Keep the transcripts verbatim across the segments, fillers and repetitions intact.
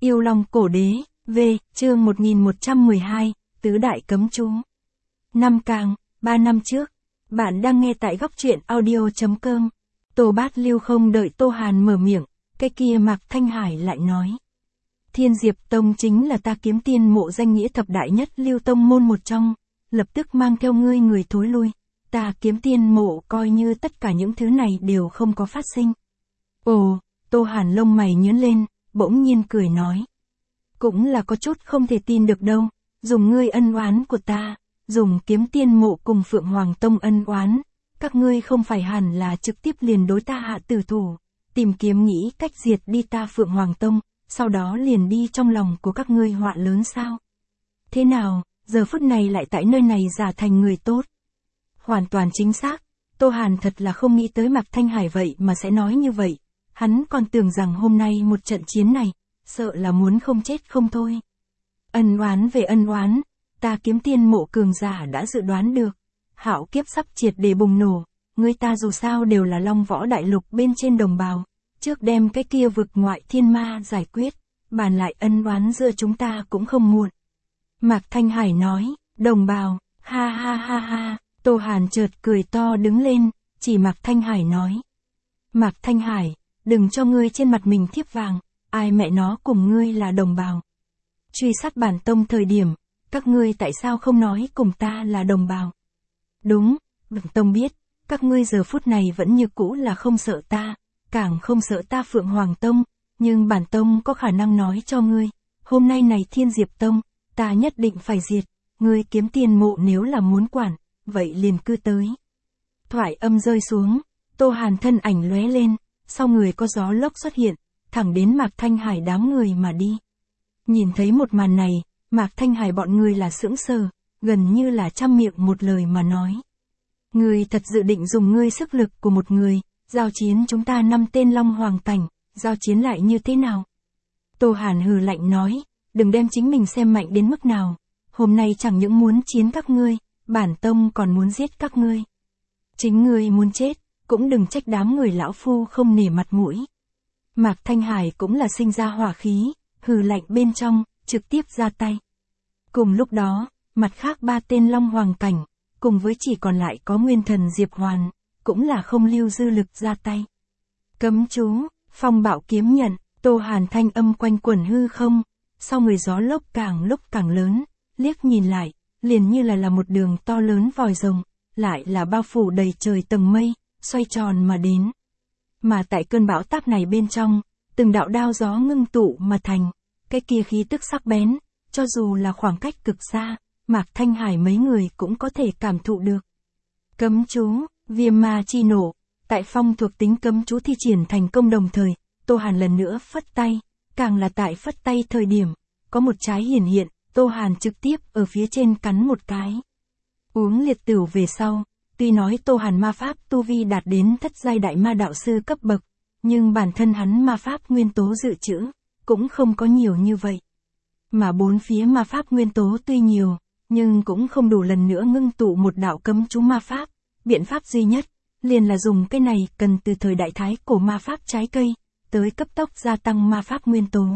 Yêu Long Cổ Đế, V, chương một nghìn một trăm mười hai, Tứ Đại Cấm Chú. Năm Càng, ba năm trước. Bạn đang nghe tại góc truyện audio.com. Tô Bát Lưu không đợi Tô Hàn mở miệng, cái kia Mạc Thanh Hải lại nói. Thiên Diệp Tông chính là ta Kiếm Tiên mộ danh nghĩa thập đại nhất lưu tông môn một trong, lập tức mang theo ngươi người thối lui. Ta Kiếm Tiên mộ coi như tất cả những thứ này đều không có phát sinh. Ồ, Tô Hàn lông mày nhướng lên, bỗng nhiên cười nói. Cũng là có chút không thể tin được đâu, dùng ngươi ân oán của ta, dùng Kiếm Tiên mộ cùng Phượng Hoàng Tông ân oán, các ngươi không phải hẳn là trực tiếp liền đối ta hạ tử thủ, tìm kiếm nghĩ cách diệt đi ta Phượng Hoàng Tông, sau đó liền đi trong lòng của các ngươi họa lớn sao? Thế nào, giờ phút này lại tại nơi này giả thành người tốt? Hoàn toàn chính xác, Tô Hàn thật là không nghĩ tới Mạc Thanh Hải vậy mà sẽ nói như vậy, hắn còn tưởng rằng hôm nay một trận chiến này, sợ là muốn không chết không thôi. Ân oán về ân oán, ta Kiếm Tiên mộ cường giả đã dự đoán được, hạo kiếp sắp triệt để bùng nổ, người ta dù sao đều là Long Võ Đại Lục bên trên đồng bào, trước đem cái kia vực ngoại thiên ma giải quyết, bàn lại ân oán giữa chúng ta cũng không muộn. Mạc Thanh Hải nói, đồng bào, ha ha ha ha, Tô Hàn chợt cười to đứng lên, chỉ Mạc Thanh Hải nói. Mạc Thanh Hải, đừng cho ngươi trên mặt mình thiếp vàng, ai mẹ nó cùng ngươi là đồng bào. Truy sát bản tông thời điểm, các ngươi tại sao không nói cùng ta là đồng bào? Đúng, bản tông biết, các ngươi giờ phút này vẫn như cũ là không sợ ta, càng không sợ ta Phượng Hoàng Tông, nhưng bản tông có khả năng nói cho ngươi, hôm nay này Thiên Diệp Tông, ta nhất định phải diệt, ngươi Kiếm Tiên mộ nếu là muốn quản, vậy liền cư tới. Thoại âm rơi xuống, Tô Hàn thân ảnh lóe lên, sau người có gió lốc xuất hiện, thẳng đến Mạc Thanh Hải đám người mà đi. Nhìn thấy một màn này, Mạc Thanh Hải bọn người là sững sờ, gần như là trăm miệng một lời mà nói. Ngươi thật dự định dùng ngươi sức lực của một người, giao chiến chúng ta năm tên Long Hoàng Cảnh, giao chiến lại như thế nào? Tô Hàn hừ lạnh nói, đừng đem chính mình xem mạnh đến mức nào, hôm nay chẳng những muốn chiến các ngươi, bản tông còn muốn giết các ngươi. Chính ngươi muốn chết, cũng đừng trách đám người lão phu không nể mặt mũi. Mạc Thanh Hải cũng là sinh ra hỏa khí, hừ lạnh bên trong, trực tiếp ra tay. Cùng lúc đó, mặt khác ba tên Long Hoàng Cảnh, cùng với chỉ còn lại có Nguyên Thần Diệp Hoàn, cũng là không lưu dư lực ra tay. Cấm chú, phong bạo kiếm nhận, Tô Hàn thanh âm quanh quẩn hư không, sau người gió lốc càng lúc càng lớn, liếc nhìn lại, liền như là là một đường to lớn vòi rồng, lại là bao phủ đầy trời tầng mây, xoay tròn mà đến. Mà tại cơn bão táp này bên trong, từng đạo đao gió ngưng tụ mà thành, cái kia khí tức sắc bén, cho dù là khoảng cách cực xa, Mạc Thanh Hải mấy người cũng có thể cảm thụ được. Cấm chú, viêm ma chi nổ, tại phong thuộc tính cấm chú thi triển thành công đồng thời, Tô Hàn lần nữa phất tay, càng là tại phất tay thời điểm, có một trái hiển hiện, Tô Hàn trực tiếp ở phía trên cắn một cái. Uống liệt tửu về sau, tuy nói Tô Hàn ma pháp tu vi đạt đến thất giai đại ma đạo sư cấp bậc, nhưng bản thân hắn ma pháp nguyên tố dự trữ, cũng không có nhiều như vậy. Mà bốn phía ma pháp nguyên tố tuy nhiều, nhưng cũng không đủ lần nữa ngưng tụ một đạo cấm chú ma pháp, biện pháp duy nhất, liền là dùng cái này cần từ thời đại thái cổ ma pháp trái cây, tới cấp tốc gia tăng ma pháp nguyên tố.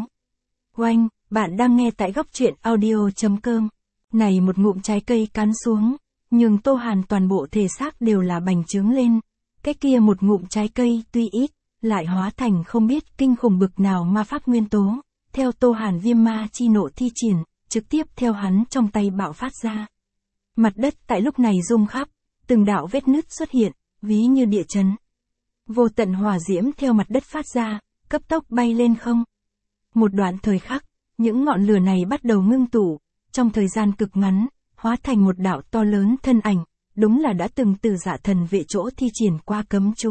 Oanh, bạn đang nghe tại góc truyện audio.com. Này một ngụm trái cây cắn xuống, nhưng Tô Hàn toàn bộ thể xác đều là bành trướng lên. Cái kia một ngụm trái cây tuy ít, lại hóa thành không biết kinh khủng bực nào ma pháp nguyên tố. Theo Tô Hàn viêm ma chi nộ thi triển, trực tiếp theo hắn trong tay bạo phát ra. Mặt đất tại lúc này rung khắp, từng đạo vết nứt xuất hiện, ví như địa chấn. Vô tận hỏa diễm theo mặt đất phát ra, cấp tốc bay lên không. Một đoạn thời khắc, những ngọn lửa này bắt đầu ngưng tụ, trong thời gian cực ngắn, hóa thành một đạo to lớn thân ảnh, đúng là đã từng từ Dạ Thần Vệ chỗ thi triển qua cấm chú.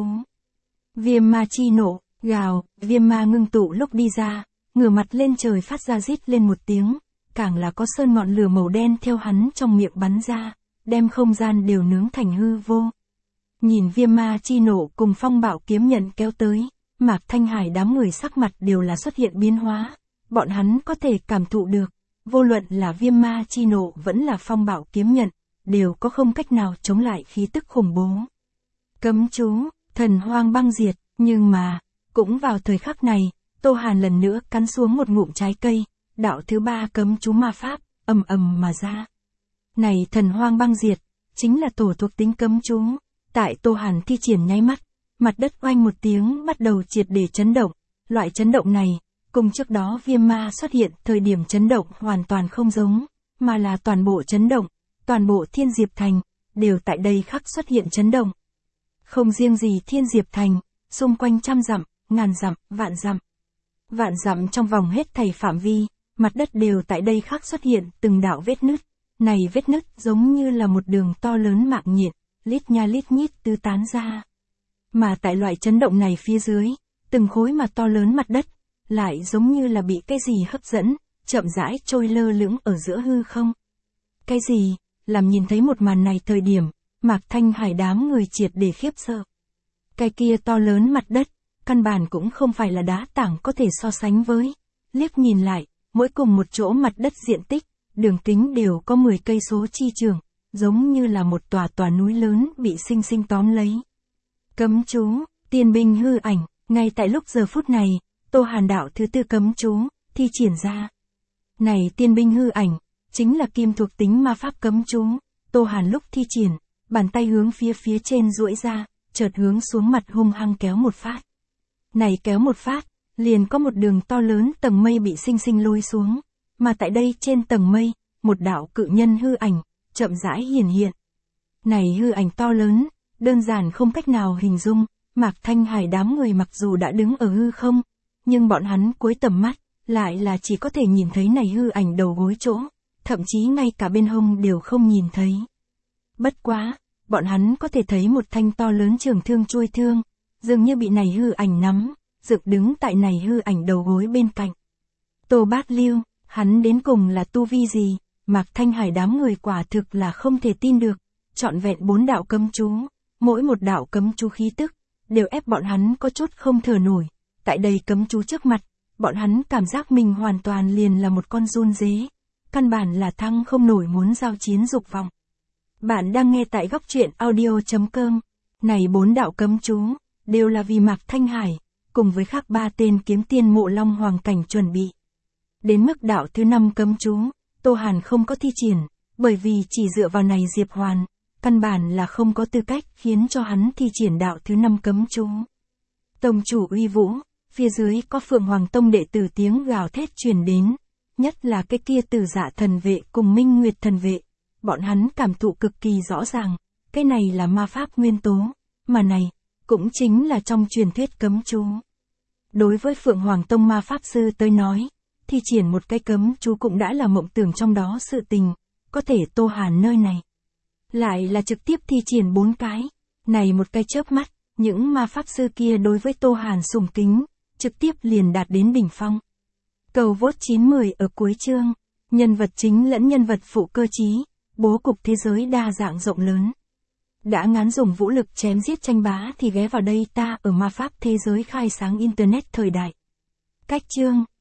Viêm ma chi nộ, gào, viêm ma ngưng tụ lúc đi ra, ngửa mặt lên trời phát ra rít lên một tiếng, càng là có sơn ngọn lửa màu đen theo hắn trong miệng bắn ra, đem không gian đều nướng thành hư vô. Nhìn viêm ma chi nộ cùng phong bạo kiếm nhận kéo tới, Mạc Thanh Hải đám người sắc mặt đều là xuất hiện biến hóa, bọn hắn có thể cảm thụ được, vô luận là viêm ma chi nộ vẫn là phong bạo kiếm nhận, đều có không cách nào chống lại khí tức khủng bố. Cấm chú, thần hoang băng diệt, nhưng mà, cũng vào thời khắc này, Tô Tô Hàn lần nữa cắn xuống một ngụm trái cây, đạo thứ ba cấm chú ma pháp, ầm ầm mà ra. Này thần hoang băng diệt, chính là tổ thuộc tính cấm chú. Tại Tô Hàn thi triển nháy mắt, mặt đất oanh một tiếng bắt đầu triệt để chấn động. Loại chấn động này, cùng trước đó viêm ma xuất hiện thời điểm chấn động hoàn toàn không giống, mà là toàn bộ chấn động, toàn bộ Thiên Diệp Thành, đều tại đây khắc xuất hiện chấn động. Không riêng gì Thiên Diệp Thành, xung quanh trăm dặm, ngàn dặm, vạn dặm. Vạn dặm trong vòng hết thảy phạm vi, mặt đất đều tại đây khắc xuất hiện từng đạo vết nứt. Này vết nứt giống như là một đường to lớn mạng nhện, lít nha lít nhít tứ tán ra. Mà tại loại chấn động này phía dưới, từng khối mặt to lớn mặt đất, lại giống như là bị cái gì hấp dẫn, chậm rãi trôi lơ lửng ở giữa hư không. Cái gì, làm nhìn thấy một màn này thời điểm, Mạc Thanh Hải đám người triệt để khiếp sợ. Cái kia to lớn mặt đất, căn bản cũng không phải là đá tảng có thể so sánh với. Liếc nhìn lại, mỗi cùng một chỗ mặt đất diện tích, đường kính đều có mười cây số chi trường, giống như là một tòa tòa núi lớn bị sinh sinh tóm lấy. Cấm chú, tiên binh hư ảnh, ngay tại lúc giờ phút này, Tô Hàn đạo thứ tư cấm chú, thi triển ra. Này tiên binh hư ảnh, chính là kim thuộc tính ma pháp cấm chú. Tô Hàn lúc thi triển, bàn tay hướng phía phía trên duỗi ra, chợt hướng xuống mặt hung hăng kéo một phát. Này kéo một phát, liền có một đường to lớn tầng mây bị sinh sinh lôi xuống, mà tại đây trên tầng mây, một đạo cự nhân hư ảnh, chậm rãi hiển hiện. Này hư ảnh to lớn, đơn giản không cách nào hình dung, Mạc Thanh Hải đám người mặc dù đã đứng ở hư không, nhưng bọn hắn cuối tầm mắt, lại là chỉ có thể nhìn thấy này hư ảnh đầu gối chỗ, thậm chí ngay cả bên hông đều không nhìn thấy. Bất quá, bọn hắn có thể thấy một thanh to lớn trường thương chui thương, dường như bị này hư ảnh nắm, dựng đứng tại này hư ảnh đầu gối bên cạnh. Tô Bát Lưu, hắn đến cùng là tu vi gì? Mạc Thanh Hải đám người quả thực là không thể tin được, trọn vẹn bốn đạo cấm chú, mỗi một đạo cấm chú khí tức, đều ép bọn hắn có chút không thở nổi. Tại đây cấm chú trước mặt, bọn hắn cảm giác mình hoàn toàn liền là một con giun dế, căn bản là thăng không nổi muốn giao chiến dục vọng. Bạn đang nghe tại góc truyện audio chấm com. Này bốn đạo cấm chú, đều là vì Mạc Thanh Hải, cùng với khác ba tên kiếm tiên mộ long hoàng cảnh chuẩn bị. Đến mức đạo thứ năm cấm chú, Tô Hàn không có thi triển, bởi vì chỉ dựa vào này Diệp Hoàn, căn bản là không có tư cách khiến cho hắn thi triển đạo thứ năm cấm chú. Tông chủ uy vũ, phía dưới có Phượng Hoàng Tông đệ tử tiếng gào thét truyền đến, nhất là cái kia Tử Dạ thần vệ cùng Minh Nguyệt thần vệ, bọn hắn cảm thụ cực kỳ rõ ràng, cái này là ma pháp nguyên tố, mà này, cũng chính là trong truyền thuyết cấm chú. Đối với Phượng Hoàng Tông ma pháp sư tới nói, thi triển một cái cấm chú cũng đã là mộng tưởng trong đó sự tình, có thể Tô Hàn nơi này. Lại là trực tiếp thi triển bốn cái, này một cái chớp mắt, những ma pháp sư kia đối với Tô Hàn sùng kính, trực tiếp liền đạt đến đỉnh phong. Cầu vote chín mười ở cuối chương, nhân vật chính lẫn nhân vật phụ cơ trí, bố cục thế giới đa dạng rộng lớn. Đã ngán dùng vũ lực chém giết tranh bá thì ghé vào đây ta ở ma pháp thế giới khai sáng Internet thời đại. Cách chương